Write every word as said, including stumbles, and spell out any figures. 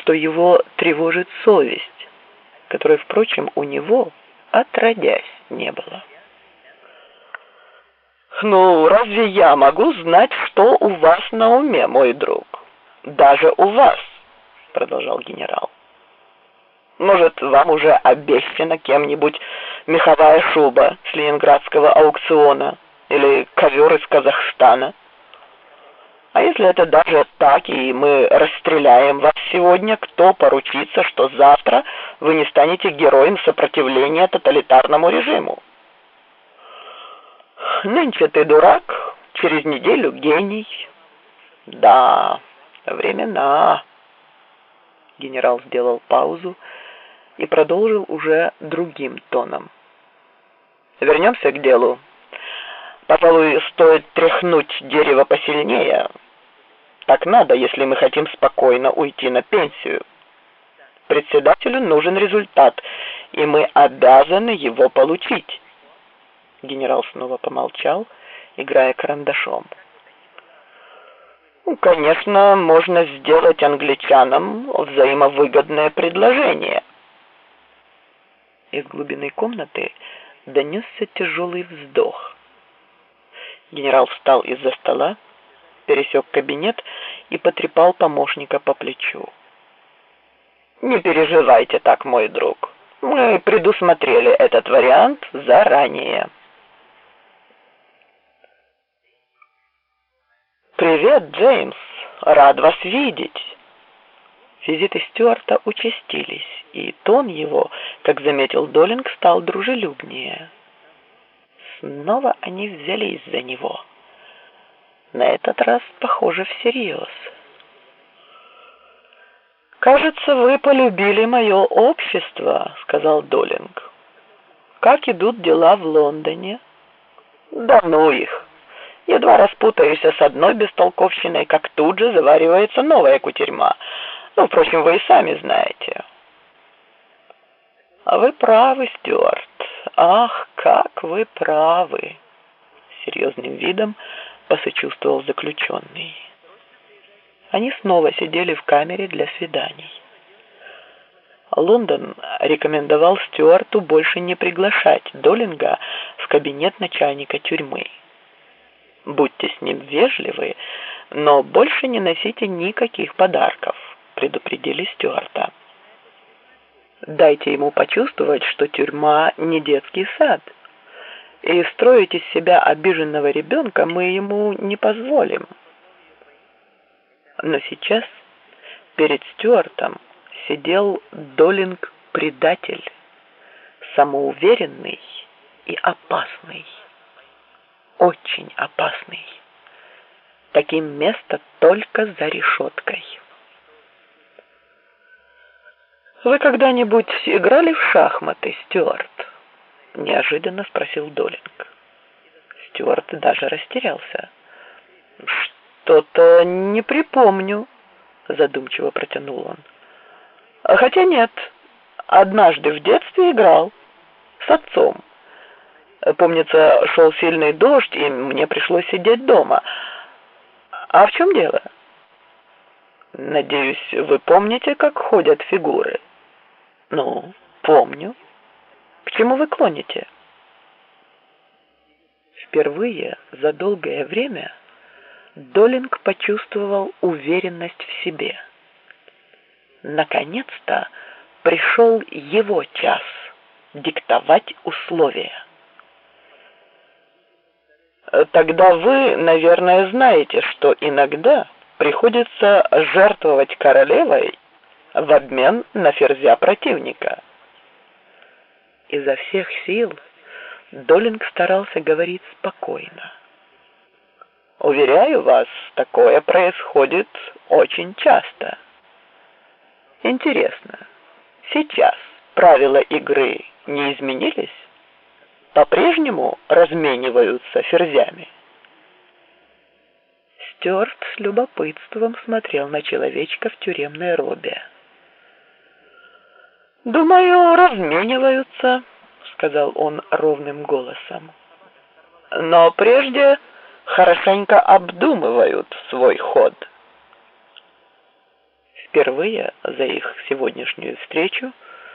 что его тревожит совесть, которой, впрочем, у него отродясь не было. «Ну, разве я могу знать, что у вас на уме, мой друг? Даже у вас», — продолжал генерал. «Может, вам уже обещана кем-нибудь меховая шуба с ленинградского аукциона или ковер из Казахстана? А если это даже так, и мы расстреляем вас сегодня, кто поручится, что завтра вы не станете героем сопротивления тоталитарному режиму? Нынче ты дурак, через неделю гений. Да, времена». Генерал сделал паузу и продолжил уже другим тоном. «Вернемся к делу. Пожалуй, стоит тряхнуть дерево посильнее. Так надо, если мы хотим спокойно уйти на пенсию. Председателю нужен результат, и мы обязаны его получить». Генерал снова помолчал, играя карандашом. «Ну, конечно, можно сделать англичанам взаимовыгодное предложение». Из глубины комнаты донесся тяжелый вздох. Генерал встал из-за стола, пересек кабинет и потрепал помощника по плечу. «Не переживайте так, мой друг. Мы предусмотрели этот вариант заранее». «Привет, Джеймс! Рад вас видеть!» Визиты Стюарта участились, и тон его, как заметил Долинг, стал дружелюбнее. Снова они взялись за него. На этот раз, похоже, всерьез. «Кажется, вы полюбили мое общество», — сказал Долинг. «Как идут дела в Лондоне?» «Да ну их! Едва распутаюсь с одной бестолковщиной, как тут же заваривается новая кутерьма. Ну, впрочем, вы и сами знаете». «А вы правы, Стюарт. Ах, как вы правы!» Серьезным видом посочувствовал заключенный. Они снова сидели в камере для свиданий. Лондон рекомендовал Стюарту больше не приглашать Долинга в кабинет начальника тюрьмы. «Будьте с ним вежливы, но больше не носите никаких подарков», — предупредили Стюарта. «Дайте ему почувствовать, что тюрьма не детский сад, и строить из себя обиженного ребенка мы ему не позволим». Но сейчас перед Стюартом сидел Долинг-предатель, самоуверенный и опасный. Очень опасный. Таким место только за решеткой. «Вы когда-нибудь играли в шахматы, Стюарт?» — неожиданно спросил Долинг. Стюарт даже растерялся. «Что-то не припомню», — задумчиво протянул он. «Хотя нет, однажды в детстве играл с отцом. Помнится, шел сильный дождь, и мне пришлось сидеть дома. А в чем дело?» «Надеюсь, вы помните, как ходят фигуры?» «Ну, помню. К чему вы клоните?» Впервые за долгое время Долинг почувствовал уверенность в себе. Наконец-то пришел его час диктовать условия. «Тогда вы, наверное, знаете, что иногда приходится жертвовать королевой в обмен на ферзя противника». Изо всех сил Долинг старался говорить спокойно. «Уверяю вас, такое происходит очень часто. Интересно, сейчас правила игры не изменились? По-прежнему размениваются ферзями?» Стюарт с любопытством смотрел на человечка в тюремной робе. «Думаю, размениваются», — сказал он ровным голосом. «Но прежде хорошенько обдумывают свой ход». Впервые за их сегодняшнюю встречу